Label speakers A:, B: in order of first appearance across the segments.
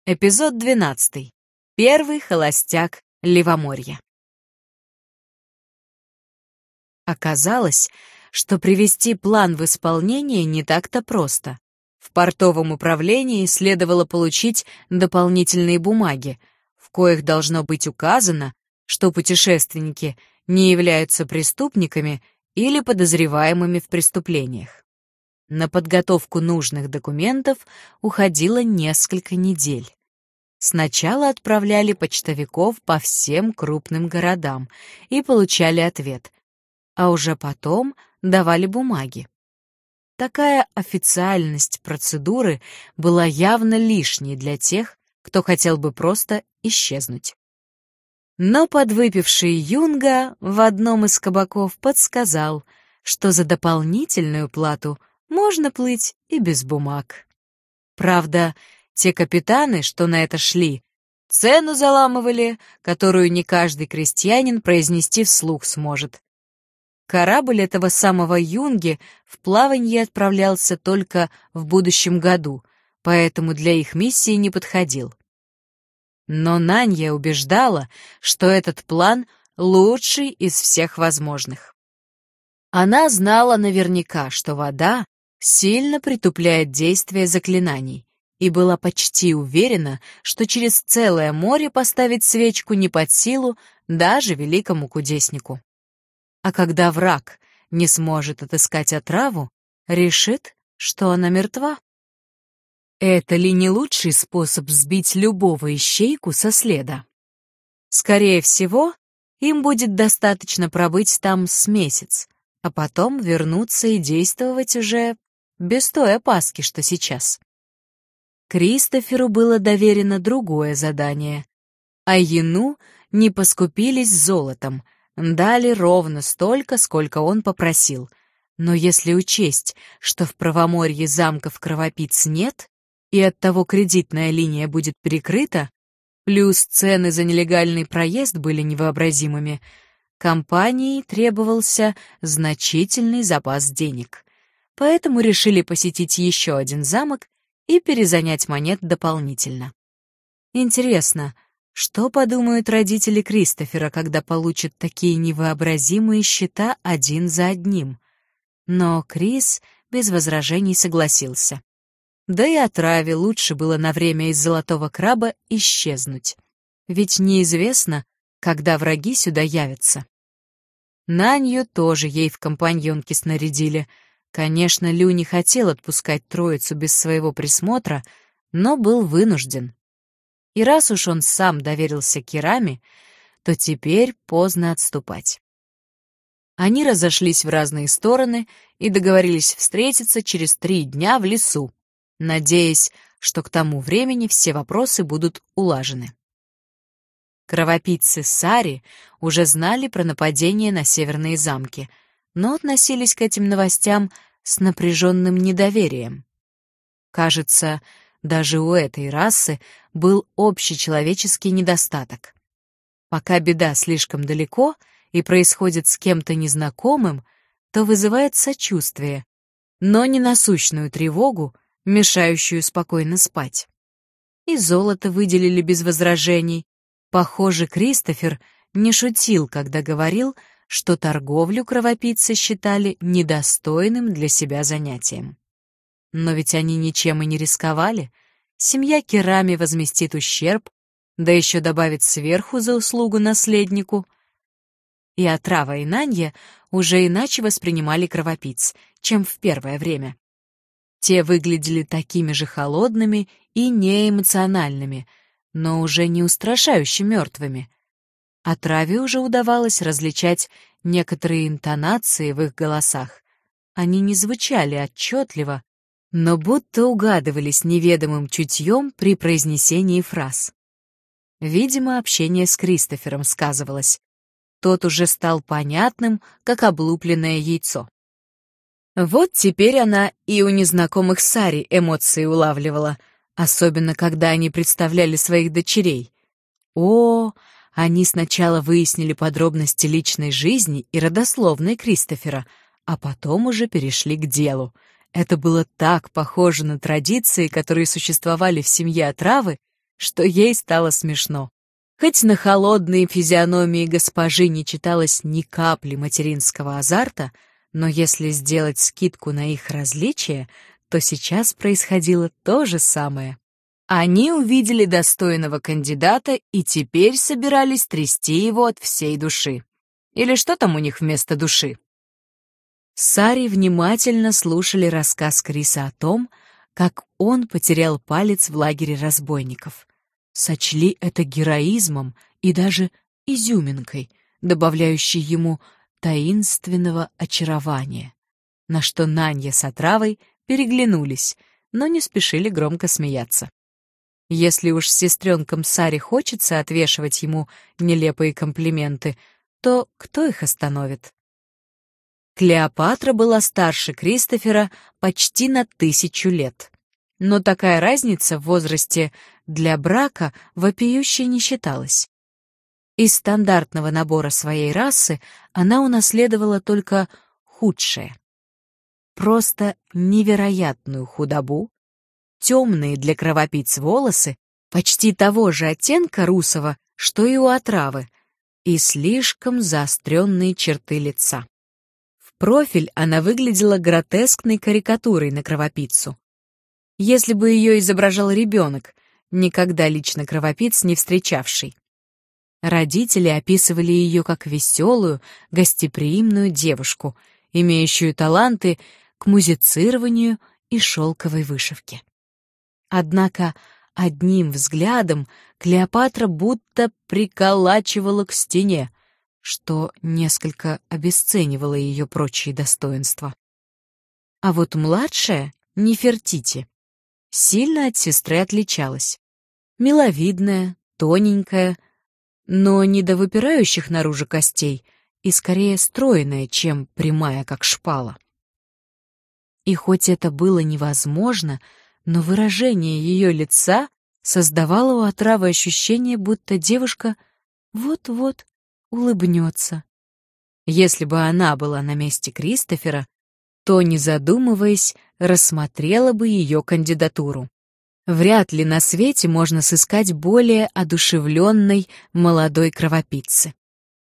A: Эпизод 12. Первый холостяк Левоморья. Оказалось, что привести план в исполнение не так-то просто. В портовом управлении следовало получить дополнительные бумаги, в коих должно быть указано, что путешественники не являются преступниками или подозреваемыми в преступлениях. На подготовку нужных документов уходило несколько недель. Сначала отправляли почтовиков по всем крупным городам и получали ответ, а уже потом давали бумаги. Такая официальность процедуры была явно лишней для тех, кто хотел бы просто исчезнуть. Но подвыпивший Юнга в одном из кабаков подсказал, что за дополнительную плату можно плыть и без бумаг. Правда, те капитаны, что на это шли, цену заламывали, которую не каждый крестьянин произнести вслух сможет. Корабль этого самого Юнги в плаванье отправлялся только в будущем году, поэтому для их миссии не подходил. Но Нанья убеждала, что этот план лучший из всех возможных. Она знала наверняка, что вода сильно притупляет действие заклинаний, и была почти уверена, что через целое море поставить свечку не под силу даже великому кудеснику. А когда враг не сможет отыскать отраву, решит, что она мертва. Это ли не лучший способ сбить любого ищейку со следа? Скорее всего, им будет достаточно пробыть там с месяц, а потом вернуться и действовать уже без той опаски, что сейчас. Кристоферу было доверено другое задание, а Яну не поскупились золотом, дали ровно столько, сколько он попросил. Но если учесть, что в правоморье замков кровопийц нет, и оттого кредитная линия будет перекрыта, плюс цены за нелегальный проезд были невообразимыми, компании требовался значительный запас денег. Поэтому решили посетить еще один замок и перезанять монет дополнительно. Интересно, что подумают родители Кристофера, когда получат такие невообразимые счета один за одним? Но Крис без возражений согласился. Да и отраве лучше было на время из золотого краба исчезнуть. Ведь неизвестно, когда враги сюда явятся. Нанью тоже ей в компаньонки снарядили. Конечно, Лю не хотел отпускать троицу без своего присмотра, но был вынужден. И раз уж он сам доверился Кираме, то теперь поздно отступать. Они разошлись в разные стороны и договорились встретиться через 3 дня в лесу, надеясь, что к тому времени все вопросы будут улажены. Кровопийцы Сари уже знали про нападение на северные замки, но относились к этим новостям с напряженным недоверием. Кажется, даже у этой расы был общечеловеческий недостаток. Пока беда слишком далеко и происходит с кем-то незнакомым, то вызывает сочувствие, но не насущную тревогу, мешающую спокойно спать. И золото выделили без возражений. Похоже, Кристофер не шутил, когда говорил, что торговлю кровопийцы считали недостойным для себя занятием. Но ведь они ничем и не рисковали. Семья Кирами возместит ущерб, да еще добавит сверху за услугу наследнику. И отрава и Нанья уже иначе воспринимали кровопийц, чем в первое время. Те выглядели такими же холодными и неэмоциональными, но уже не устрашающе мертвыми. Отраве уже удавалось различать некоторые интонации в их голосах. Они не звучали отчетливо, но будто угадывались неведомым чутьем при произнесении фраз. Видимо, общение с Кристофером сказывалось. Тот уже стал понятным, как облупленное яйцо. Вот теперь она и у незнакомых Сари эмоции улавливала, особенно когда они представляли своих дочерей. Они сначала выяснили подробности личной жизни и родословной Кристофера, а потом уже перешли к делу. Это было так похоже на традиции, которые существовали в семье отравы, что ей стало смешно. Хоть на холодной физиономии госпожи не читалось ни капли материнского азарта, но если сделать скидку на их различия, то сейчас происходило то же самое. Они увидели достойного кандидата и теперь собирались трясти его от всей души. Или что там у них вместо души? Сари внимательно слушали рассказ Криса о том, как он потерял палец в лагере разбойников. Сочли это героизмом и даже изюминкой, добавляющей ему таинственного очарования, на что Нанья с отравой переглянулись, но не спешили громко смеяться. Если уж сестренкам Саре хочется отвешивать ему нелепые комплименты, то кто их остановит? Клеопатра была старше Кристофера почти на 1000 лет. Но такая разница в возрасте для брака вопиющей не считалась. Из стандартного набора своей расы она унаследовала только худшее. Просто невероятную худобу, темные для кровопийц волосы, почти того же оттенка русого, что и у отравы, и слишком заостренные черты лица. В профиль она выглядела гротескной карикатурой на кровопийцу. Если бы ее изображал ребенок, никогда лично кровопийц не встречавший. Родители описывали ее как веселую, гостеприимную девушку, имеющую таланты к музицированию и шелковой вышивке. Однако одним взглядом Клеопатра будто приколачивала к стене, что несколько обесценивало ее прочие достоинства. А вот младшая, Нефертити, сильно от сестры отличалась. Миловидная, тоненькая, но не до выпирающих наружу костей и скорее стройная, чем прямая, как шпала. И хоть это было невозможно, но выражение ее лица создавало у отравы ощущение, будто девушка вот-вот улыбнется. Если бы она была на месте Кристофера, то, не задумываясь, рассмотрела бы ее кандидатуру. Вряд ли на свете можно сыскать более одушевленной молодой кровопийцы.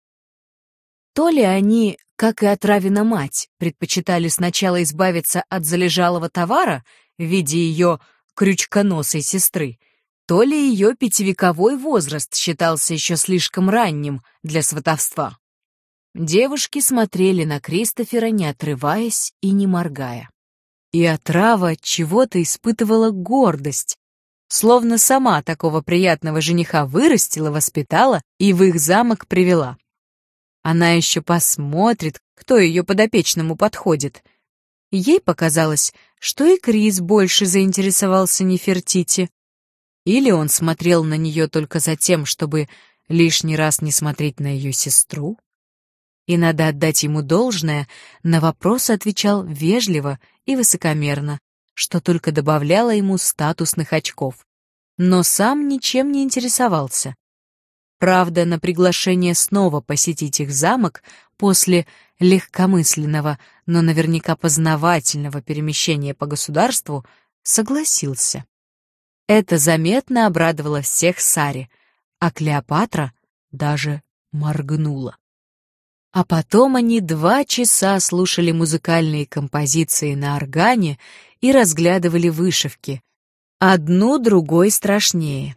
A: То ли они, как и отравина мать, предпочитали сначала избавиться от залежалого товара в виде ее крючконосой сестры, то ли ее 5-вековой возраст считался еще слишком ранним для сватовства. Девушки смотрели на Кристофера, не отрываясь и не моргая. И отрава чего-то испытывала гордость, словно сама такого приятного жениха вырастила, воспитала и в их замок привела. Она еще посмотрит, кто ее подопечному подходит. Ей показалось, что и Крис больше заинтересовался Нефертити. Или он смотрел на нее только за тем, чтобы лишний раз не смотреть на ее сестру. И надо отдать ему должное, на вопросы отвечал вежливо и высокомерно, что только добавляло ему статусных очков. Но сам ничем не интересовался. Правда, на приглашение снова посетить их замок после легкомысленного, но наверняка познавательного перемещения по государству согласился. Это заметно обрадовало всех Саре, а Клеопатра даже моргнула. А потом они 2 часа слушали музыкальные композиции на органе и разглядывали вышивки, одну другой страшнее.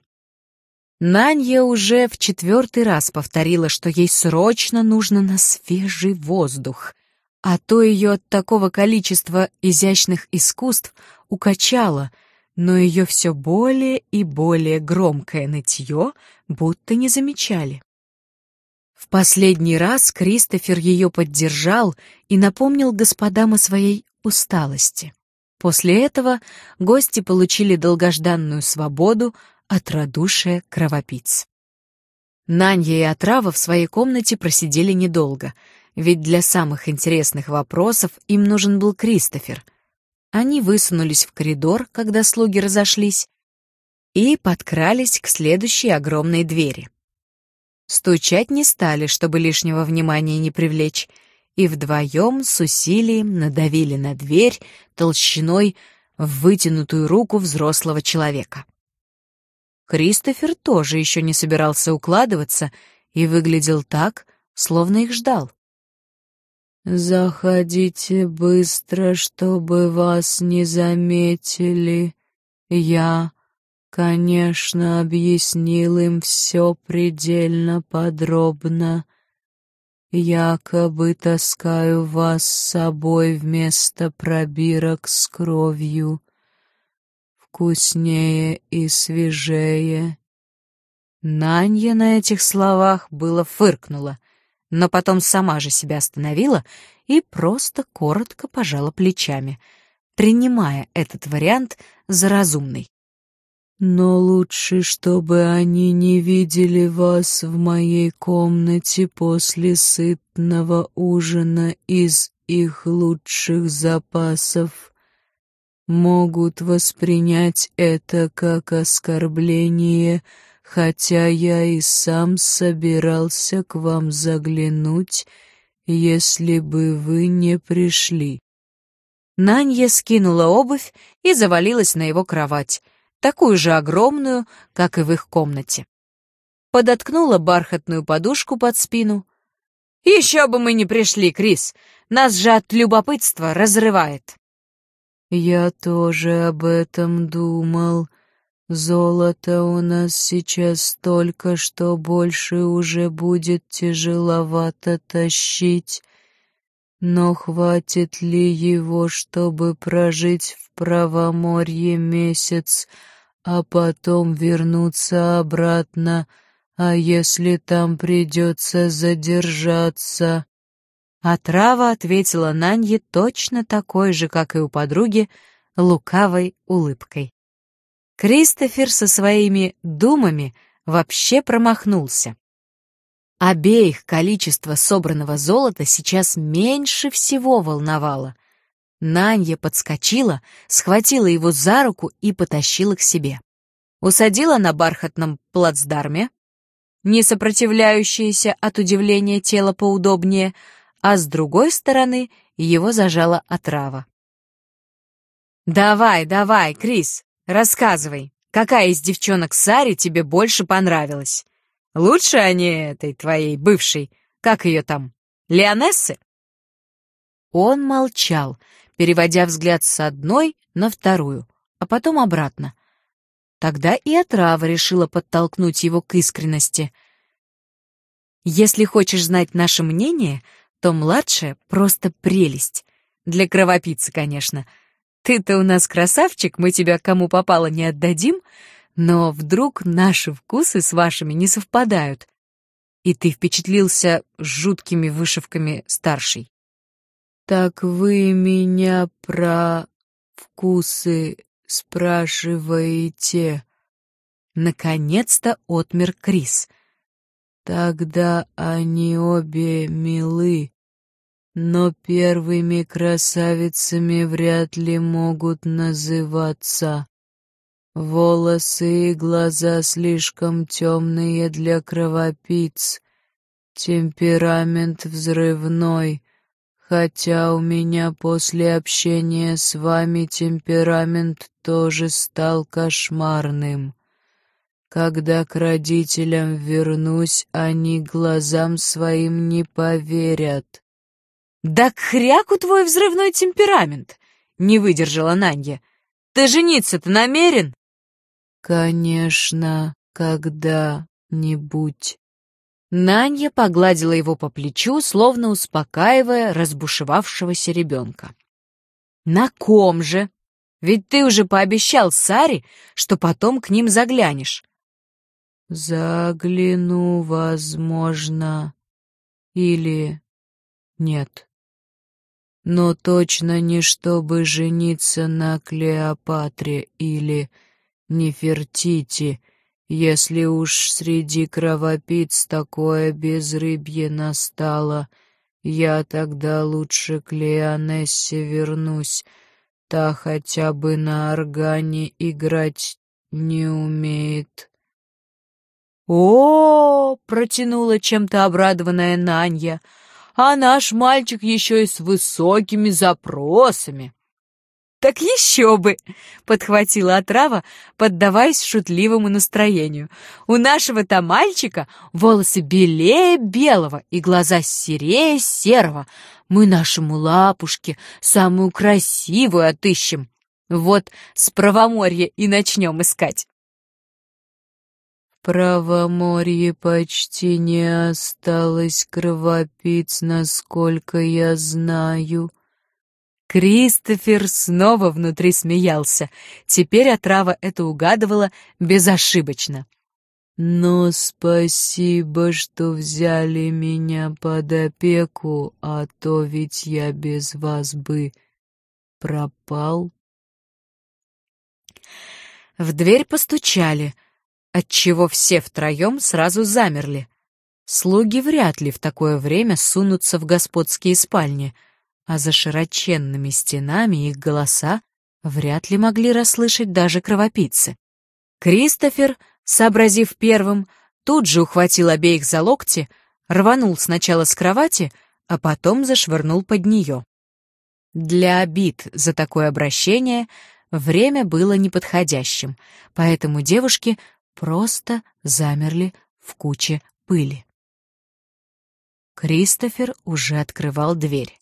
A: Нанья уже в 4-й раз повторила, что ей срочно нужно на свежий воздух, а то ее от такого количества изящных искусств укачало, но ее все более и более громкое нытье будто не замечали. В последний раз Кристофер ее поддержал и напомнил господам о своей усталости. После этого гости получили долгожданную свободу от радушия кровопийц. Нанья и отрава в своей комнате просидели недолго, ведь для самых интересных вопросов им нужен был Кристофер. Они высунулись в коридор, когда слуги разошлись, и подкрались к следующей огромной двери. Стучать не стали, чтобы лишнего внимания не привлечь, и вдвоем с усилием надавили на дверь толщиной в вытянутую руку взрослого человека. Кристофер тоже еще не собирался укладываться и выглядел так, словно их ждал. «Заходите быстро, чтобы вас не заметили. Я, конечно, объяснил им все предельно подробно. Якобы таскаю вас с собой вместо пробирок с кровью. Вкуснее и свежее». Нанья на этих словах было фыркнула, но потом сама же себя остановила и просто коротко пожала плечами, принимая этот вариант за разумный. «Но лучше, чтобы они не видели вас в моей комнате после сытного ужина из их лучших запасов. Могут воспринять это как оскорбление, хотя я и сам собирался к вам заглянуть, если бы вы не пришли». Нанья скинула обувь и завалилась на его кровать, такую же огромную, как и в их комнате. Подоткнула бархатную подушку под спину. «Еще бы мы не пришли, Крис! Нас же от любопытства разрывает!» «Я тоже об этом думал. Золота у нас сейчас столько, что больше уже будет тяжеловато тащить. Но хватит ли его, чтобы прожить в Правоморье месяц, а потом вернуться обратно, а если там придется задержаться?» Отрава ответила Нанье точно такой же, как и у подруги, лукавой улыбкой. Кристофер со своими думами вообще промахнулся. Обеих количество собранного золота сейчас меньше всего волновало. Нанья подскочила, схватила его за руку и потащила к себе. Усадила на бархатном плацдарме, не сопротивляющееся от удивления тело поудобнее, а с другой стороны его зажала отрава. «Давай, давай, Крис, рассказывай, какая из девчонок Сари тебе больше понравилась? Лучше они этой твоей бывшей, как ее там, Леонессы?» Он молчал, переводя взгляд с одной на вторую, а потом обратно. Тогда и отрава решила подтолкнуть его к искренности. «Если хочешь знать наше мнение, то младшая просто прелесть. Для кровопийцы, конечно. Ты-то у нас красавчик, мы тебя кому попало не отдадим, но вдруг наши вкусы с вашими не совпадают, и ты впечатлился жуткими вышивками старшей». «Так вы меня про вкусы спрашиваете?» Наконец-то отмер Крис. «Тогда они обе милы, но первыми красавицами вряд ли могут называться. Волосы и глаза слишком темные для кровопийц, темперамент взрывной, хотя у меня после общения с вами темперамент тоже стал кошмарным. Когда к родителям вернусь, они глазам своим не поверят». «Да к хряку твой взрывной темперамент!» — не выдержала Нанья. «Ты жениться-то намерен?» «Конечно, когда-нибудь». Нанья погладила его по плечу, словно успокаивая разбушевавшегося ребенка. «На ком же? Ведь ты уже пообещал Саре, что потом к ним заглянешь». «Загляну, возможно, или нет. Но точно не чтобы жениться на Клеопатре или Нефертити, если уж среди кровопийц такое безрыбье настало. Я тогда лучше к Леонессе вернусь, та хотя бы на органе играть не умеет». «О, — протянула чем-то обрадованная Нанья, — а наш мальчик еще и с высокими запросами». «Так еще бы!» — подхватила отрава, поддаваясь шутливому настроению. «У нашего-то мальчика волосы белее белого и глаза серее серого. Мы нашему лапушке самую красивую отыщем. Вот с Правоморья и начнем искать».
B: В Правоморье почти не осталось кровопийц, насколько я знаю.
A: Кристофер снова внутри смеялся. Теперь отрава это угадывала безошибочно.
B: Но спасибо, что взяли меня под опеку, а то ведь я без вас бы пропал.
A: В дверь постучали, отчего все втроем сразу замерли. Слуги вряд ли в такое время сунутся в господские спальни, а за широченными стенами их голоса вряд ли могли расслышать даже кровопийцы. Кристофер, сообразив первым, тут же ухватил обеих за локти, рванул сначала с кровати, а потом зашвырнул под нее. Для обид за такое обращение время было неподходящим, поэтому девушки просто замерли в куче пыли. Кристофер уже открывал дверь.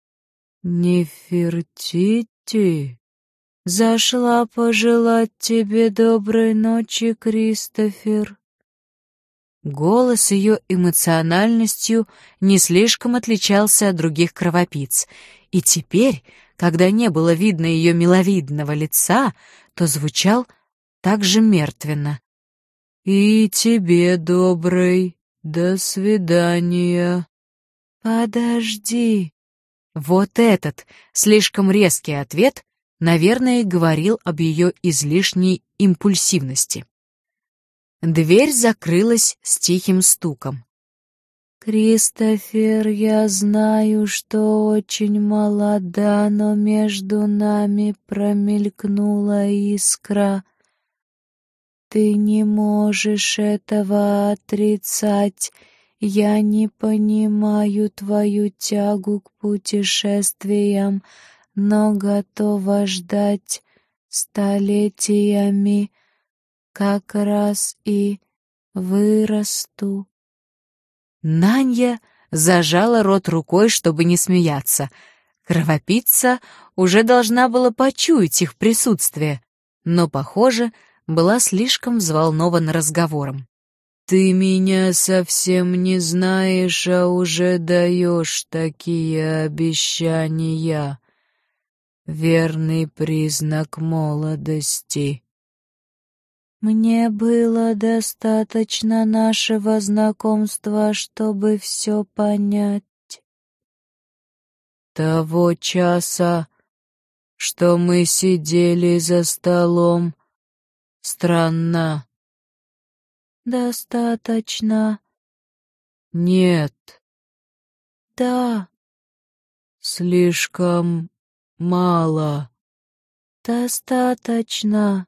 B: «Нефертити, зашла пожелать тебе доброй ночи, Кристофер».
A: Голос ее эмоциональностью не слишком отличался от других кровопийц, и теперь, когда не было видно ее миловидного лица, то звучал так же мертвенно.
B: «И тебе доброй. До свидания».
A: «Подожди». Вот этот, слишком резкий ответ, наверное, говорил об ее излишней импульсивности. Дверь закрылась с тихим стуком.
B: «Кристофер, я знаю, что очень молода, но между нами промелькнула искра. Ты не можешь этого отрицать. Я не понимаю твою тягу к путешествиям, но готова ждать столетиями, как раз и вырасту».
A: Нанья зажала рот рукой, чтобы не смеяться. Кровопийца уже должна была почуять их присутствие, но, похоже, была слишком взволнована разговором.
B: «Ты меня совсем не знаешь, а уже даешь такие обещания. Верный признак молодости». «Мне было достаточно нашего знакомства, чтобы все понять. Того часа, что мы сидели за столом, странно». «Достаточно». «Нет». «Да». «Слишком мало». «Достаточно».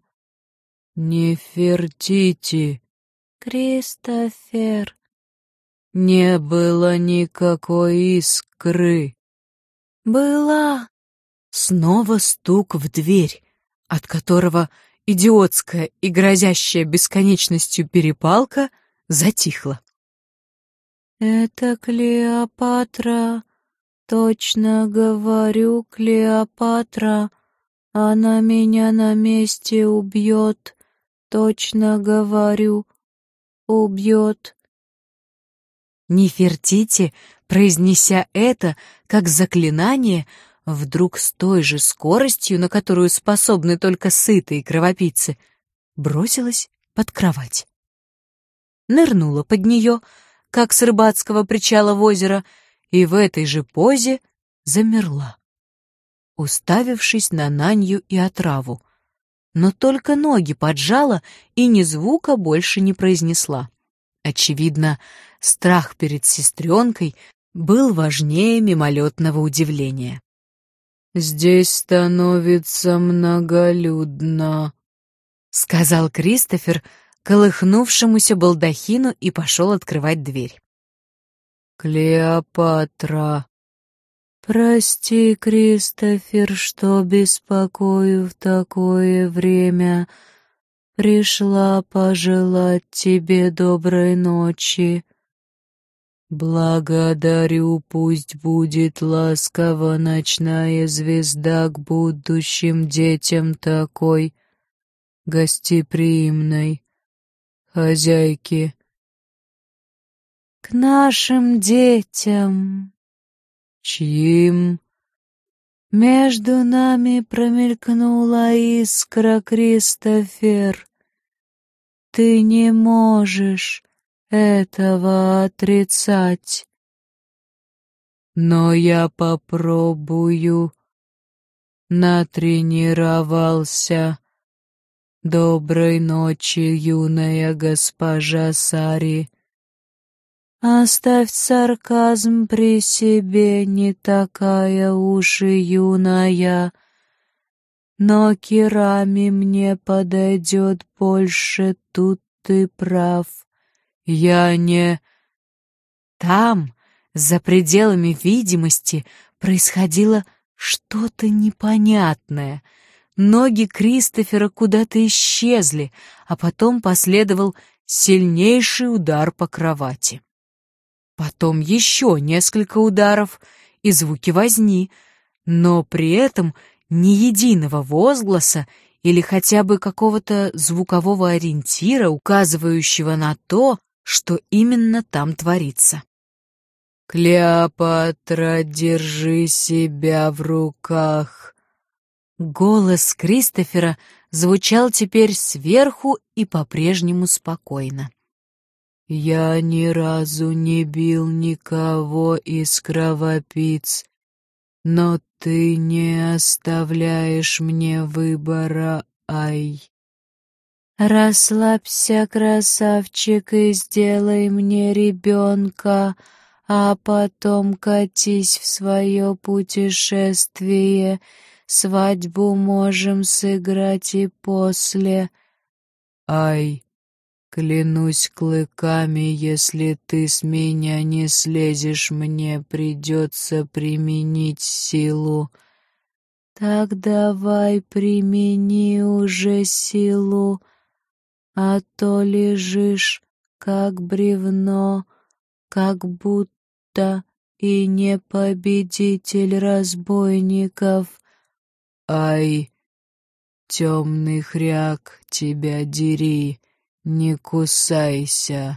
B: «Нефертити». «Кристофер». «Не было никакой искры».
A: «Была». Снова стук в дверь, от которого идиотская и грозящая бесконечностью перепалка затихла.
B: «Это Клеопатра. Точно говорю, Клеопатра. Она меня на месте убьет. Точно говорю, убьет».
A: Нефертити, произнеся это как заклинание, вдруг с той же скоростью, на которую способны только сытые кровопийцы, бросилась под кровать. Нырнула под нее, как с рыбацкого причала в озеро, и в этой же позе замерла, уставившись на Нанью и отраву, но только ноги поджала и ни звука больше не произнесла. Очевидно, страх перед сестренкой был важнее мимолетного удивления.
B: «Здесь становится многолюдно»,
A: — сказал Кристофер колыхнувшемуся балдахину и пошел открывать дверь.
B: «Клеопатра, «Прости, Кристофер, что беспокою в такое время. Пришла пожелать тебе доброй ночи». «Благодарю, пусть будет ласкова ночная звезда к будущим детям такой гостеприимной хозяйки».
A: «К нашим детям».
B: «Чьим?»
A: «Между нами промелькнула искра, Кристофер. Ты не можешь этого отрицать».
B: «Но я попробую. Натренировался. Доброй ночи, юная госпожа Сари».
A: «Оставь сарказм при себе, не такая уж и юная. Но Кирами мне подойдет больше, тут ты прав.
B: «Я не...»
A: Там, за пределами видимости, происходило что-то непонятное. Ноги Кристофера куда-то исчезли, а потом последовал сильнейший удар по кровати. Потом еще несколько ударов и звуки возни, но при этом ни единого возгласа или хотя бы какого-то звукового ориентира, указывающего на то, что именно там творится.
B: «Клеопатра, держи себя в руках!»
A: Голос Кристофера звучал теперь сверху и по-прежнему спокойно.
B: «Я ни разу не бил никого из кровопийц, но ты не оставляешь мне выбора, Ай».
A: «Расслабься, красавчик, и сделай мне ребенка, а потом катись в свое путешествие. Свадьбу можем сыграть и после».
B: «Ай, клянусь клыками, если ты с меня не слезешь, мне придется применить силу».
A: «Так давай примени уже силу, а то лежишь, как бревно, как будто и не победитель разбойников».
B: «Ай, темный хряк, тебя дери, не кусайся».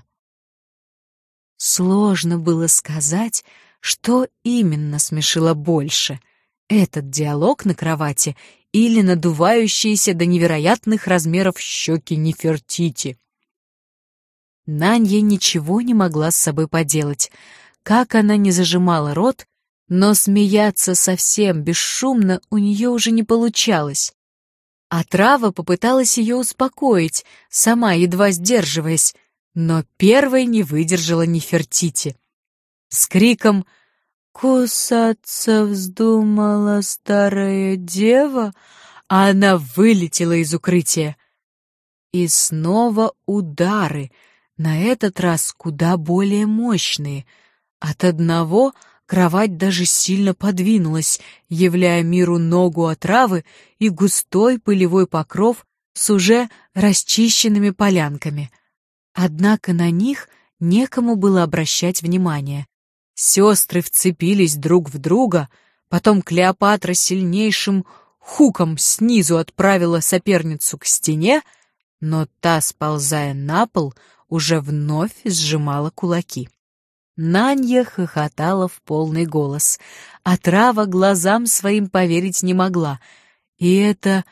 A: Сложно было сказать, что именно смешило больше — этот диалог на кровати или надувающиеся до невероятных размеров щеки Нефертити. Нанья ничего не могла с собой поделать. Как она не зажимала рот, но смеяться совсем бесшумно у нее уже не получалось. А трава попыталась ее успокоить, сама едва сдерживаясь, но первой не выдержала Нефертити. С криком «Кусаться вздумала старая дева», а она вылетела из укрытия. И снова удары, на этот раз куда более мощные. От одного кровать даже сильно подвинулась, являя миру ногу отравы и густой пылевой покров с уже расчищенными полянками. Однако на них некому было обращать внимание. Сестры вцепились друг в друга, потом Клеопатра сильнейшим хуком снизу отправила соперницу к стене, но та, сползая на пол, уже вновь сжимала кулаки. Нанья хохотала в полный голос, а трава глазам своим поверить не могла. И это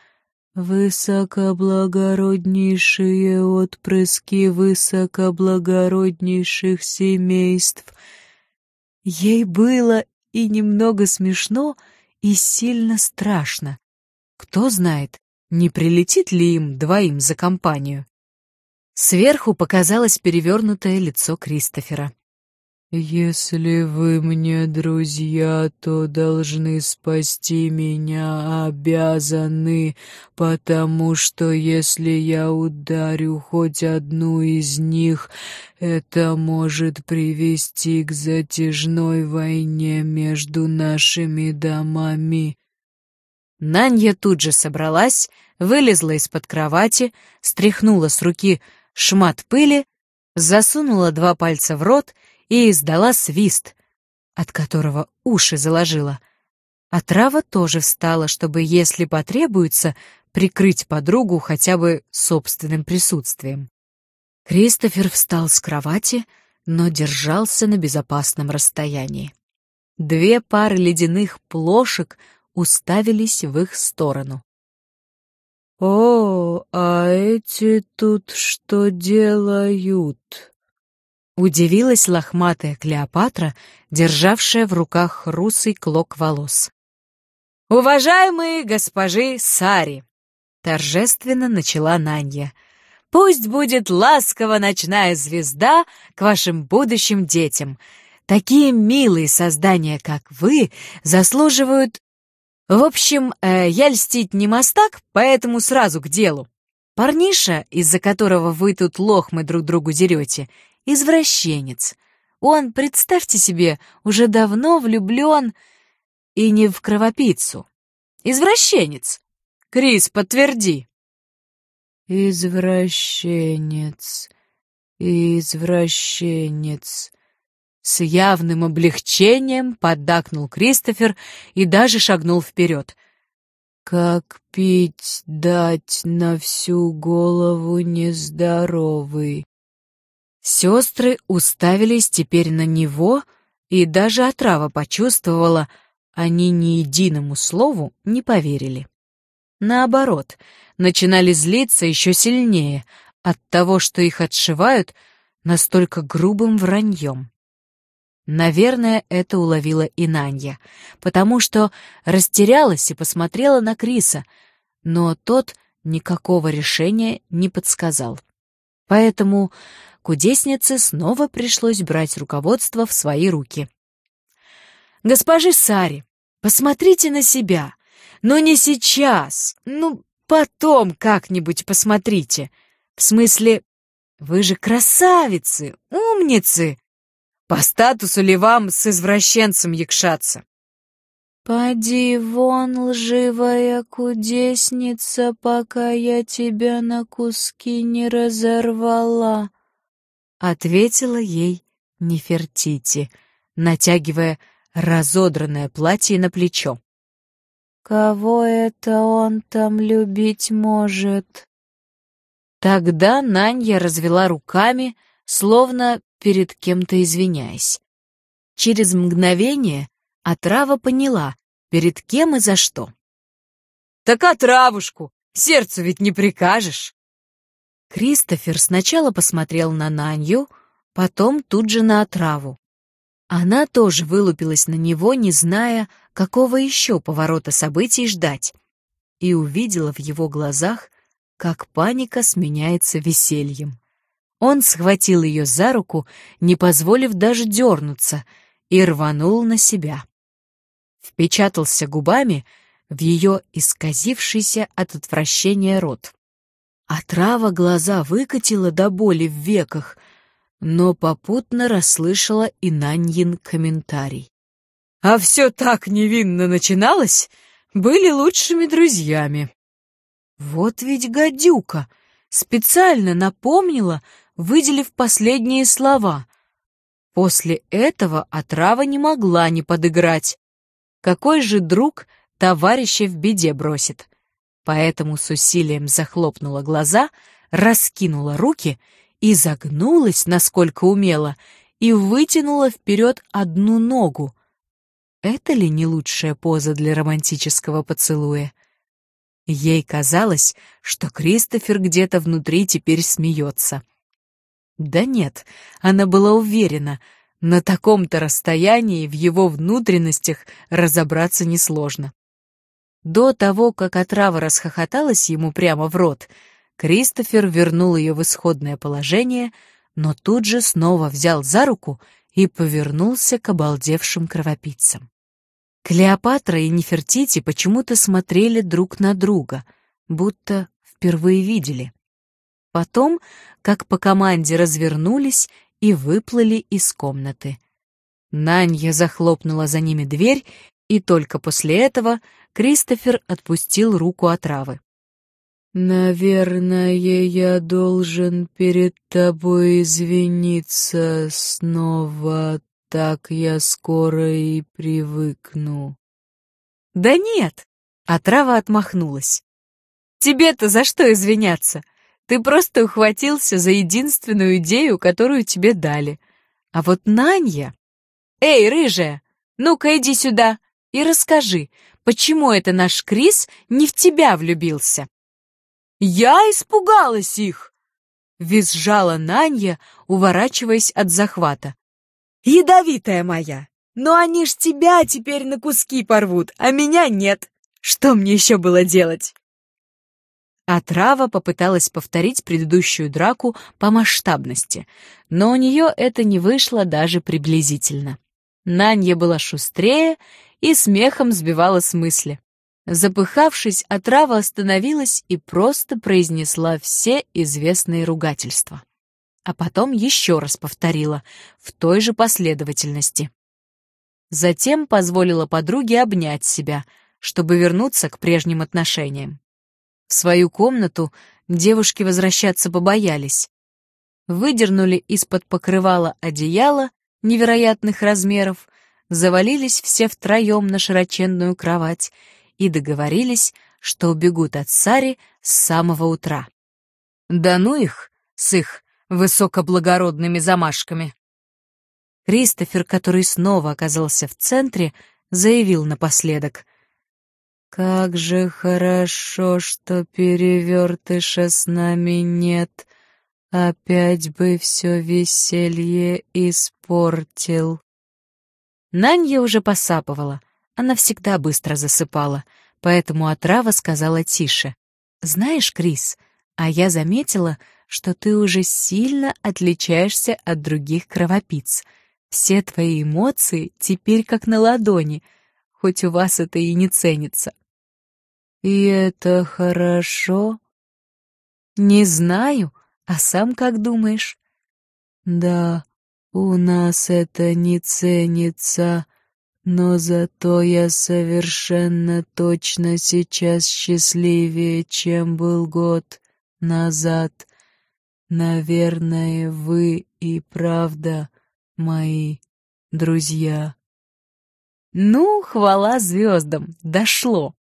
A: высокоблагороднейшие отпрыски высокоблагороднейших семейств. Ей было и немного смешно, и сильно страшно. Кто знает, не прилетит ли им двоим за компанию. Сверху показалось перевернутое лицо Кристофера.
B: «Если вы мне друзья, то должны спасти меня, обязаны, потому что если я ударю хоть одну из них, это может привести к затяжной войне между нашими домами».
A: Нанья тут же собралась, вылезла из-под кровати, стряхнула с руки шмат пыли, засунула 2 пальца в рот и издала свист, от которого уши заложила. А Трава тоже встала, чтобы, если потребуется, прикрыть подругу хотя бы собственным присутствием. Кристофер встал с кровати, но держался на безопасном расстоянии. 2 пары ледяных плошек уставились в их сторону.
B: «О, а эти тут что делают?»
A: Удивилась лохматая Клеопатра, державшая в руках русый клок волос. «Уважаемые госпожи Сари!» — торжественно начала Нанья. «Пусть будет ласкова ночная звезда к вашим будущим детям. Такие милые создания, как вы, заслуживают... В общем, я льстить не мастак, поэтому сразу к делу. Парниша, из-за которого вы тут лохмы друг другу дерете, извращенец. Он, представьте себе, уже давно влюблен и не в кровопийцу. Извращенец. Крис, подтверди.
B: «Извращенец, извращенец».
A: С явным облегчением поддакнул Кристофер и даже шагнул вперед.
B: «Как пить дать на всю голову нездоровый».
A: Сестры уставились теперь на него, и даже отрава почувствовала, они ни единому слову не поверили. Наоборот, начинали злиться еще сильнее от того, что их отшивают настолько грубым враньем. Наверное, это уловила и Нанья, потому что растерялась и посмотрела на Криса, но тот никакого решения не подсказал. Поэтому кудеснице снова пришлось брать руководство в свои руки. «Госпожи Сари, посмотрите на себя. Но не сейчас. Потом как-нибудь посмотрите. В смысле, вы же красавицы, умницы. По статусу ли вам с извращенцем якшаться?»
B: «Поди вон, лживая кудесница, пока я тебя на куски не разорвала»,
A: — ответила ей Нефертити, натягивая разодранное платье на плечо.
B: «Кого это он там любить может?»
A: Тогда Нанья развела руками, словно перед кем-то извиняясь. Через мгновение отрава поняла, перед кем и за что. «Так отравушку! Сердцу ведь не прикажешь!» Кристофер сначала посмотрел на Нанью, потом тут же на отраву. Она тоже вылупилась на него, не зная, какого еще поворота событий ждать, и увидела в его глазах, как паника сменяется весельем. Он схватил ее за руку, не позволив даже дернуться, и рванул на себя. Впечатался губами в ее исказившийся от отвращения рот. Отрава глаза выкатила до боли в веках, но попутно расслышала и Наньин комментарий. «А все так невинно начиналось, были лучшими друзьями». Вот ведь гадюка! Специально напомнила, выделив последние слова. После этого отрава не могла не подыграть. Какой же друг товарища в беде бросит? Поэтому с усилием захлопнула глаза, раскинула руки и загнулась, насколько умела, и вытянула вперед одну ногу. Это ли не лучшая поза для романтического поцелуя? Ей казалось, что Кристофер где-то внутри теперь смеется. Да нет, она была уверена, на таком-то расстоянии в его внутренностях разобраться несложно. До того, как отрава расхохоталась ему прямо в рот, Кристофер вернул ее в исходное положение, но тут же снова взял за руку и повернулся к обалдевшим кровопийцам. Клеопатра и Нефертити почему-то смотрели друг на друга, будто впервые видели. Потом, как по команде, развернулись и выплыли из комнаты. Нанья захлопнула за ними дверь, и только после этого Кристофер отпустил руку отравы.
B: «Наверное, я должен перед тобой извиниться снова, так я скоро и привыкну».
A: «Да нет!» — отрава отмахнулась. «Тебе-то за что извиняться? Ты просто ухватился за единственную идею, которую тебе дали. А вот Нанья... Эй, рыжая, ну-ка иди сюда и расскажи, почему это наш Крис не в тебя влюбился?» «Я испугалась их!» — визжала Нанья, уворачиваясь от захвата. «Ядовитая моя! Но они ж тебя теперь на куски порвут, а меня нет! Что мне еще было делать?» Отрава попыталась повторить предыдущую драку по масштабности, но у нее это не вышло даже приблизительно. Нанья была шустрее и смехом сбивала с мысли. Запыхавшись, отрава остановилась и просто произнесла все известные ругательства. А потом еще раз повторила, в той же последовательности. Затем позволила подруге обнять себя, чтобы вернуться к прежним отношениям. В свою комнату девушки возвращаться побоялись. Выдернули из-под покрывала одеяло невероятных размеров, завалились все втроем на широченную кровать и договорились, что убегут от Сари с самого утра. Да ну их, с их высокоблагородными замашками. Кристофер, который снова оказался в центре, заявил напоследок: «Как же хорошо, что Перевертыша с нами нет. Опять бы все веселье испортил». Нанья уже посапывала. Она всегда быстро засыпала, поэтому отрава сказала тише: «Знаешь, Крис, а я заметила, что ты уже сильно отличаешься от других кровопийц. Все твои эмоции теперь как на ладони, хоть у вас это и не ценится».
B: «И это хорошо?»
A: «Не знаю, а сам как думаешь?»
B: «Да, у нас это не ценится, но зато я совершенно точно сейчас счастливее, чем был год назад. Наверное, вы и правда мои друзья».
A: «Ну, хвала звездам, дошло».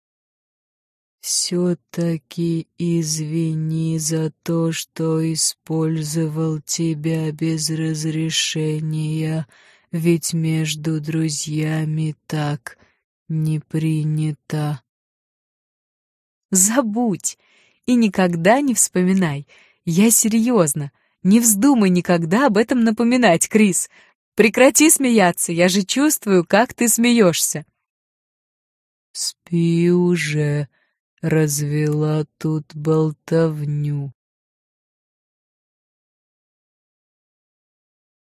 B: «Все-таки извини за то, что использовал тебя без разрешения, ведь между друзьями так не принято».
A: «Забудь и никогда не вспоминай. Я серьезно. Не вздумай никогда об этом напоминать, Крис. Прекрати смеяться, я же чувствую, как ты смеешься».
B: «Спи уже», развела тут болтовню.